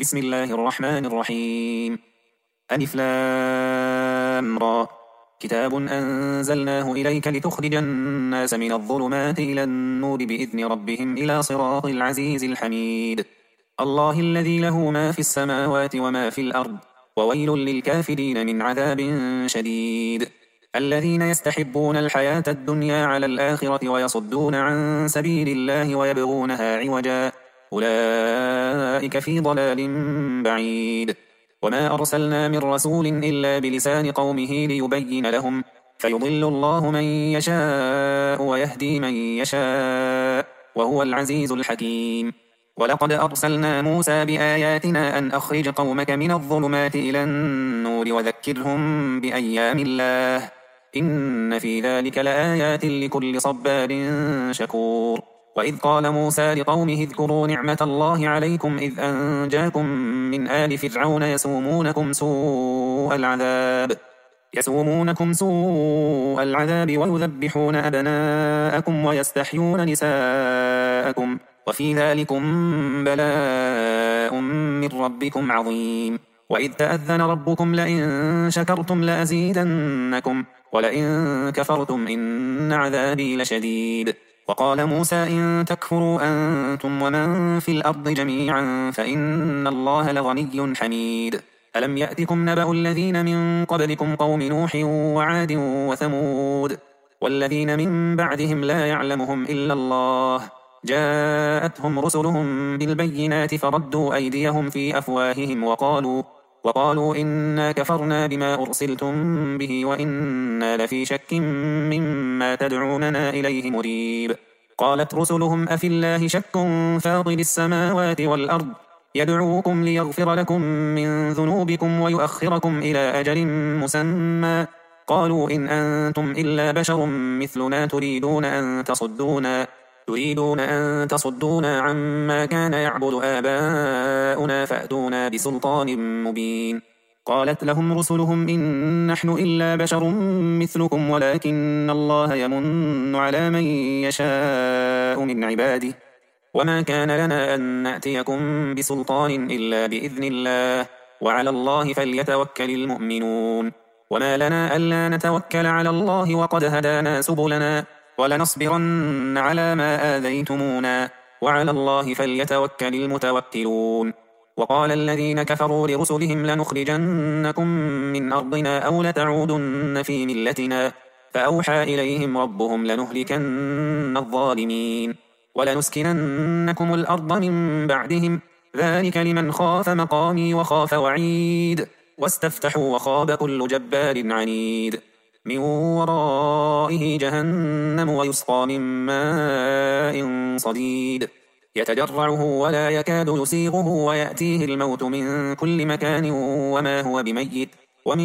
بسم الله الرحمن الرحيم. ألف لام را. كتاب أنزلناه إليك لتخرج الناس من الظلمات إلى النور بإذن ربهم إلى صراط العزيز الحميد. الله الذي له ما في السماوات وما في الأرض، وويل للكافرين من عذاب شديد. الذين يستحبون الحياة الدنيا على الآخرة ويصدون عن سبيل الله ويبغونها عوجا، أولئك في ضلال بعيد. وما أرسلنا من رسول إلا بلسان قومه ليبين لهم، فيضل الله من يشاء ويهدي من يشاء، وهو العزيز الحكيم. ولقد أرسلنا موسى بآياتنا أن أخرج قومك من الظلمات إلى النور وذكرهم بأيام الله، إن في ذلك لآيات لكل صبار شكور. وإذ قال موسى لقومه اذكروا نعمة الله عليكم إذ أنجاكم من آل فرعون يسومونكم سوء العذاب ويذبحون أبناءكم ويستحيون نساءكم، وفي ذلكم بلاء من ربكم عظيم. وإذ تأذن ربكم لئن شكرتم لأزيدنكم ولئن كفرتم إن عذابي لشديد. وقال موسى إن تكفروا أنتم ومن في الأرض جميعا فإن الله لغني حميد. ألم يأتكم نبأ الذين من قبلكم قوم نوح وعاد وثمود والذين من بعدهم لا يعلمهم إلا الله، جاءتهم رسلهم بالبينات فردوا أيديهم في أفواههم وقالوا إنا كفرنا بما أرسلتم به وإنا لفي شك مما تدعوننا إليه مريب. قالت رسلهم أفي الله شك فاطر السماوات والأرض يدعوكم ليغفر لكم من ذنوبكم ويؤخركم إلى أجل مسمى، قالوا إن أنتم إلا بشر مثلنا تريدون أن تصدونا عما كان يعبد آباؤنا فأتونا بسلطان مبين. قالت لهم رسلهم إن نحن إلا بشر مثلكم ولكن الله يمن على من يشاء من عباده، وما كان لنا أن نأتيكم بسلطان إلا بإذن الله، وعلى الله فليتوكل المؤمنون. وما لنا ألا نتوكل على الله وقد هدانا سبلنا ولنصبرن على ما آذيتمونا، وعلى الله فليتوكل المتوكلون. وقال الذين كفروا لرسلهم لنخرجنكم من أرضنا أو لتعودن في ملتنا، فأوحى إليهم ربهم لنهلكن الظالمين ولنسكننكم الأرض من بعدهم، ذلك لمن خاف مقامي وخاف وعيد. واستفتحوا وخاب كل جبار عنيد، من ورائه جهنم ويسقى من ماء صديد يتجرعه ولا يكاد يسيغه ويأتيه الموت من كل مكان وما هو بميت، ومن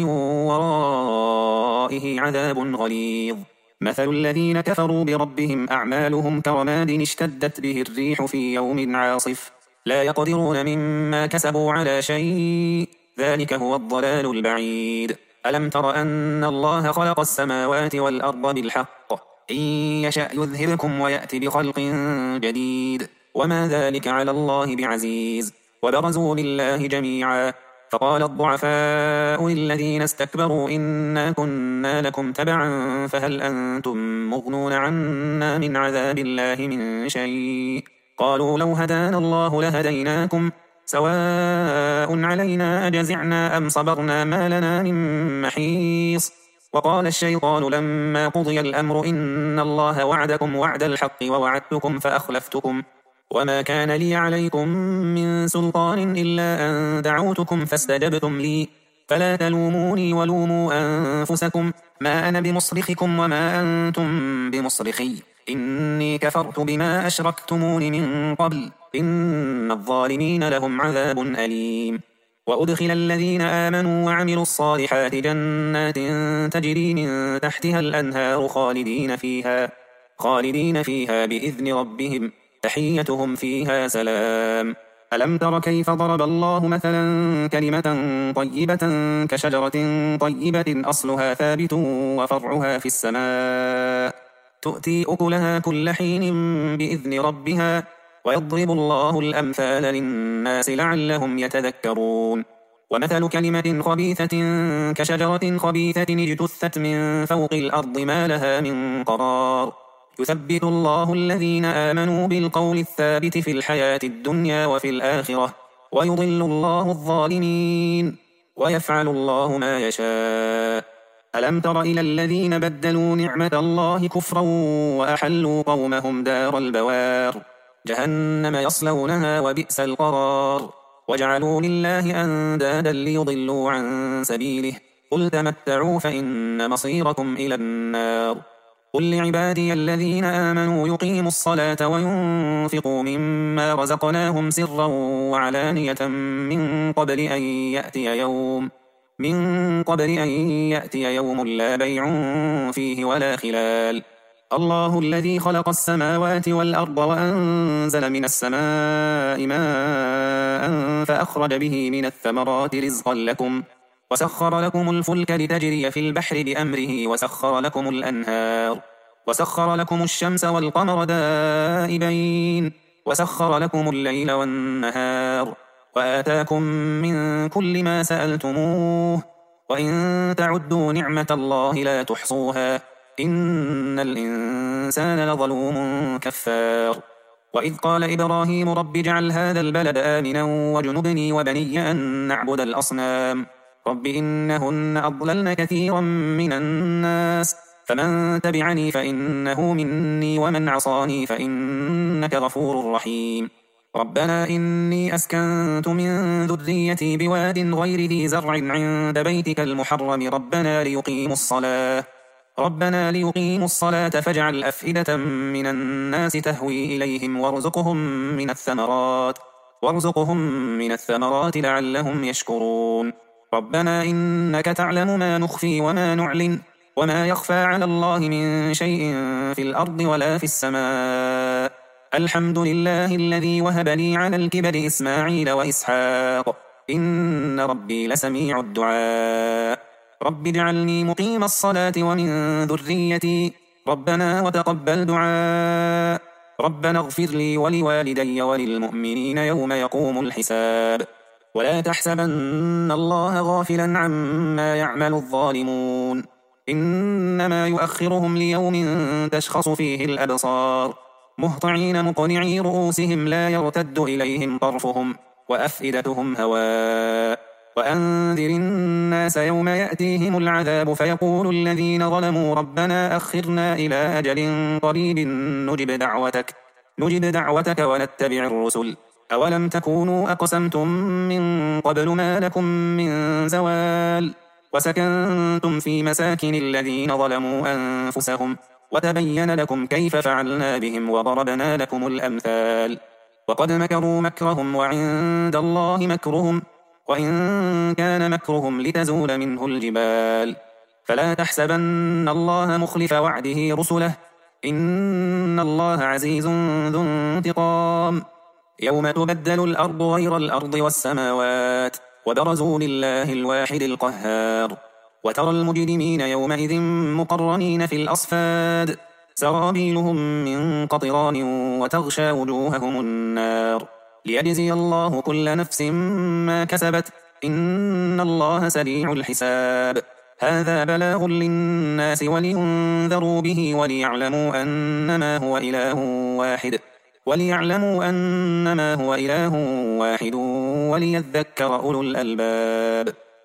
ورائه عذاب غليظ. مثل الذين كفروا بربهم أعمالهم كرماد اشتدت به الريح في يوم عاصف، لا يقدرون مما كسبوا على شيء، ذلك هو الضلال البعيد. ألم تر أن الله خلق السماوات والأرض بالحق، إن يشأ يذهبكم ويأتي بخلق جديد، وما ذلك على الله بعزيز. وبرزوا لله جميعا، فقال الضعفاء للذين استكبروا إنا كنا لكم تبعا فهل أنتم مغنون عنا من عذاب الله من شيء، قالوا لو هدانا الله لهديناكم سواء علينا أجزعنا أم صبرنا ما لنا من محيص. وقال الشيطان لما قضي الأمر إن الله وعدكم وعد الحق ووعدتكم فأخلفتكم، وما كان لي عليكم من سلطان إلا أن دعوتكم فاستجبتم لي، فلا تلوموني ولوموا أنفسكم، ما أنا بمصرخكم وما أنتم بمصرخي، إني كفرت بما أشركتمون من قبل، إن الظالمين لهم عذاب أليم. وأدخل الذين آمنوا وعملوا الصالحات جنات تجري من تحتها الأنهار خالدين فيها بإذن ربهم، تحيتهم فيها سلام. ألم تر كيف ضرب الله مثلا كلمة طيبة كشجرة طيبة أصلها ثابت وفرعها في السماء، تؤتي أكلها كل حين بإذن ربها، ويضرب الله الأمثال للناس لعلهم يتذكرون ومثل كلمة خبيثة كشجرة خبيثة اجتثت من فوق الأرض ما لها من قرار يثبت الله الذين آمنوا بالقول الثابت في الحياة الدنيا وفي الآخرة ويضل الله الظالمين ويفعل الله ما يشاء ألم تر إلى الذين بدلوا نعمة الله كفرا وأحلوا قومهم دار البوار جهنم يصلونها وبئس القرار وجعلوا لله أندادا ليضلوا عن سبيله قل تمتعوا فإن مصيركم إلى النار قل لعبادي الذين آمنوا يقيموا الصلاة وينفقوا مما رزقناهم سرا وعلانية من قبل أن يأتي يوم لا بيع فيه ولا خلال الله الذي خلق السماوات والأرض وأنزل من السماء ماء فأخرج به من الثمرات رزقا لكم وسخر لكم الفلك لتجري في البحر بأمره وسخر لكم الأنهار وسخر لكم الشمس والقمر دائبين وسخر لكم الليل والنهار وآتاكم من كل ما سألتموه وإن تعدوا نعمة الله لا تحصوها إن الإنسان لظلوم كفار وإذ قال إبراهيم رب اجعل هذا البلد آمنا واجنبني وبني أن نعبد الأصنام رب إنهن أضللن كثيرا من الناس فمن تبعني فإنه مني ومن عصاني فإنك غفور رحيم ربنا إني أسكنت من ذريتي بواد غير ذي زرع عند بيتك المحرم ربنا ليقيموا الصلاة فاجعل أفئدة من الناس تهوي إليهم وارزقهم من الثمرات لعلهم يشكرون ربنا إنك تعلم ما نخفي وما نعلن وما يخفى على الله من شيء في الأرض ولا في السماء الحمد لله الذي وهب لي على الكبر إسماعيل وإسحاق إن ربي لسميع الدعاء رب اجعلني مقيم الصلاة ومن ذريتي ربنا وتقبل دعاء ربنا اغفر لي ولوالدي وللمؤمنين يوم يقوم الحساب ولا تحسبن الله غافلا عما يعمل الظالمون إنما يؤخرهم ليوم تشخص فيه الأبصار مهطعين مقنعي رؤوسهم لا يرتد إليهم طرفهم وأفئدتهم هواء وأنذر الناس يوم يأتيهم العذاب فيقول الذين ظلموا ربنا أخرنا إلى أجل قريب نجب دعوتك ونتبع الرسل أولم تكونوا أقسمتم من قبل ما لكم من زوال وسكنتم في مساكن الذين ظلموا أنفسهم وتبين لكم كيف فعلنا بهم وضربنا لكم الأمثال وقد مكروا مكرهم وعند الله مكرهم وإن كان مكرهم لتزول منه الجبال فلا تحسبن الله مخلف وعده رسله إن الله عزيز ذو انتقام يوم تبدل الأرض غير الأرض والسماوات وبرزوا لله الواحد القهار وترى المجرمين يومئذ مقرنين في الأصفاد سرابيلهم من قطران وتغشى وجوههم النار ليجزي الله كل نفس ما كسبت إن الله سريع الحساب هذا بلاغ للناس ولينذروا به وليعلموا أنما هو إله واحد وليذكر أولو الألباب